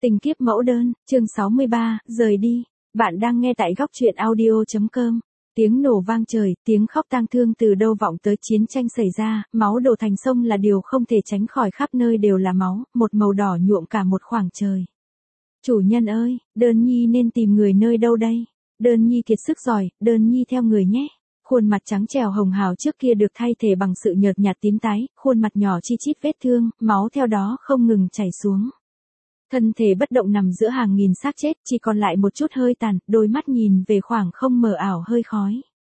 Tình kiếp mẫu đơn, chương 63, rời đi. Bạn đang nghe tại góc truyện audio.com. Tiếng nổ vang trời, tiếng khóc tang thương từ đâu vọng tới. Chiến tranh xảy ra, máu đổ thành sông là điều không thể tránh khỏi, khắp nơi đều là máu, một màu đỏ nhuộm cả một khoảng trời. Chủ nhân ơi, Đơn Nhi nên tìm người nơi đâu đây? Đơn Nhi kiệt sức rồi, Đơn Nhi theo người nhé. Khuôn mặt trắng trẻo hồng hào trước kia được thay thế bằng sự nhợt nhạt tím tái, khuôn mặt nhỏ chi chít vết thương, máu theo đó không ngừng chảy xuống. Thân thể bất động nằm giữa hàng nghìn xác chết, chỉ còn lại một chút hơi tàn, đôi mắt nhìn về khoảng không mờ ảo hơi khói.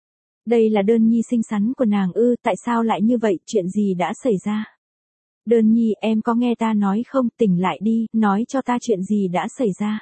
Đây là Đơn Nhi xinh xắn của nàng ư? Tại sao lại như vậy, chuyện gì đã xảy ra? Đơn Nhi, em có nghe ta nói không, tỉnh lại đi, nói cho ta chuyện gì đã xảy ra.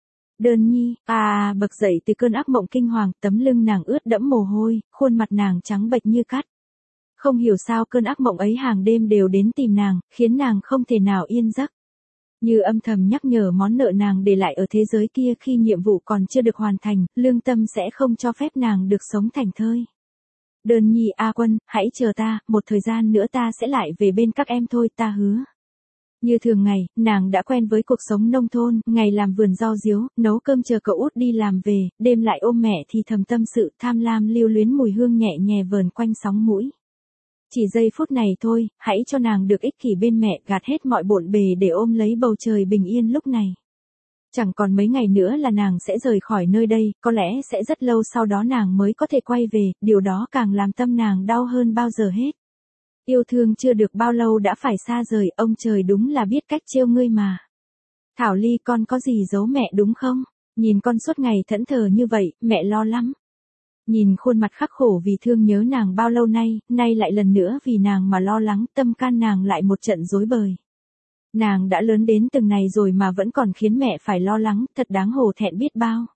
Đơn Nhi, bật dậy từ cơn ác mộng kinh hoàng, tấm lưng nàng ướt đẫm mồ hôi, khuôn mặt nàng trắng bệch như cát. Không hiểu sao cơn ác mộng ấy hàng đêm đều đến tìm nàng, khiến nàng không thể nào yên giấc. Như âm thầm nhắc nhở món nợ nàng để lại ở thế giới kia, khi nhiệm vụ còn chưa được hoàn thành, lương tâm sẽ không cho phép nàng được sống thảnh thơi. Đơn Nhi, A Quân, hãy chờ ta, một thời gian nữa ta sẽ lại về bên các em thôi, ta hứa. Như thường ngày, nàng đã quen với cuộc sống nông thôn, ngày làm vườn rau diếu, nấu cơm chờ cậu út đi làm về, đêm lại ôm mẹ thì thầm tâm sự, tham lam lưu luyến mùi hương nhẹ nhẹ vờn quanh sóng mũi. Chỉ giây phút này thôi, hãy cho nàng được ích kỷ bên mẹ, gạt hết mọi bộn bề để ôm lấy bầu trời bình yên lúc này. Chẳng còn mấy ngày nữa là nàng sẽ rời khỏi nơi đây, có lẽ sẽ rất lâu sau đó nàng mới có thể quay về, điều đó càng làm tâm nàng đau hơn bao giờ hết. Yêu thương chưa được bao lâu đã phải xa rời, ông trời đúng là biết cách trêu ngươi mà. Thảo Ly, con có gì giấu mẹ đúng không? Nhìn con suốt ngày thẫn thờ như vậy, mẹ lo lắm. Nhìn khuôn mặt khắc khổ vì thương nhớ nàng bao lâu nay, nay lại lần nữa vì nàng mà lo lắng, tâm can nàng lại một trận rối bời. Nàng đã lớn đến từng này rồi mà vẫn còn khiến mẹ phải lo lắng, thật đáng hổ thẹn biết bao.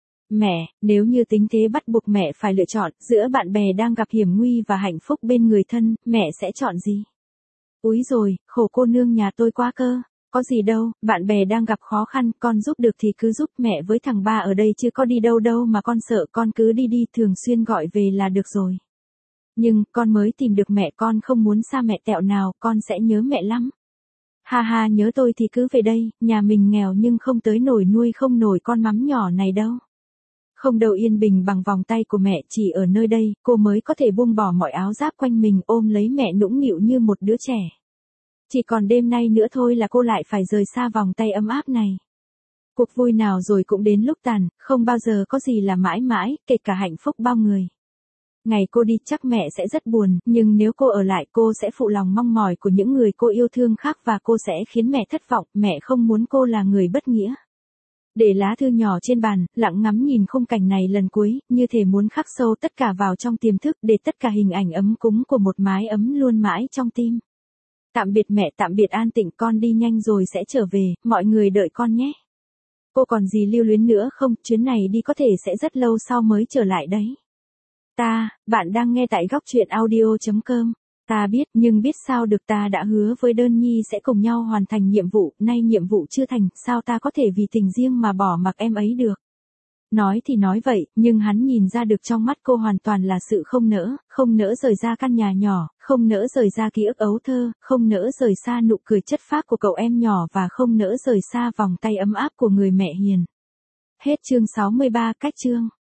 Mẹ, nếu như tính thế bắt buộc mẹ phải lựa chọn, giữa bạn bè đang gặp hiểm nguy và hạnh phúc bên người thân, mẹ sẽ chọn gì? Úi rồi, khổ cô nương nhà tôi quá cơ. Có gì đâu, bạn bè đang gặp khó khăn, con giúp được thì cứ giúp, mẹ với thằng ba ở đây chứ có đi đâu đâu mà con sợ, con cứ đi đi, thường xuyên gọi về là được rồi. Nhưng, con mới tìm được mẹ, con không muốn xa mẹ tẹo nào, con sẽ nhớ mẹ lắm. Ha ha, nhớ tôi thì cứ về đây, nhà mình nghèo nhưng không tới nổi nuôi không nổi con mắm nhỏ này đâu. Không đâu yên bình bằng vòng tay của mẹ, chỉ ở nơi đây, cô mới có thể buông bỏ mọi áo giáp quanh mình, ôm lấy mẹ nũng nịu như một đứa trẻ. Chỉ còn đêm nay nữa thôi là cô lại phải rời xa vòng tay ấm áp này. Cuộc vui nào rồi cũng đến lúc tàn, không bao giờ có gì là mãi mãi, kể cả hạnh phúc bao người. Ngày cô đi chắc mẹ sẽ rất buồn, nhưng nếu cô ở lại cô sẽ phụ lòng mong mỏi của những người cô yêu thương khác và cô sẽ khiến mẹ thất vọng, mẹ không muốn cô là người bất nghĩa. Để lá thư nhỏ trên bàn, lặng ngắm nhìn khung cảnh này lần cuối, như thể muốn khắc sâu tất cả vào trong tiềm thức để tất cả hình ảnh ấm cúng của một mái ấm luôn mãi trong tim. Tạm biệt mẹ, tạm biệt An Tịnh, con đi nhanh rồi sẽ trở về, mọi người đợi con nhé. Cô còn gì lưu luyến nữa không, chuyến này đi có thể sẽ rất lâu sau mới trở lại đấy. Bạn đang nghe tại góc truyện audio.com. Ta biết, nhưng biết sao được, ta đã hứa với Đơn Nhi sẽ cùng nhau hoàn thành nhiệm vụ, nay nhiệm vụ chưa thành, sao ta có thể vì tình riêng mà bỏ mặc em ấy được. Nói thì nói vậy, nhưng hắn nhìn ra được trong mắt cô hoàn toàn là sự không nỡ rời ra căn nhà nhỏ, không nỡ rời ra ký ức ấu thơ, không nỡ rời xa nụ cười chất phác của cậu em nhỏ và không nỡ rời xa vòng tay ấm áp của người mẹ hiền. Hết chương 63, cách chương.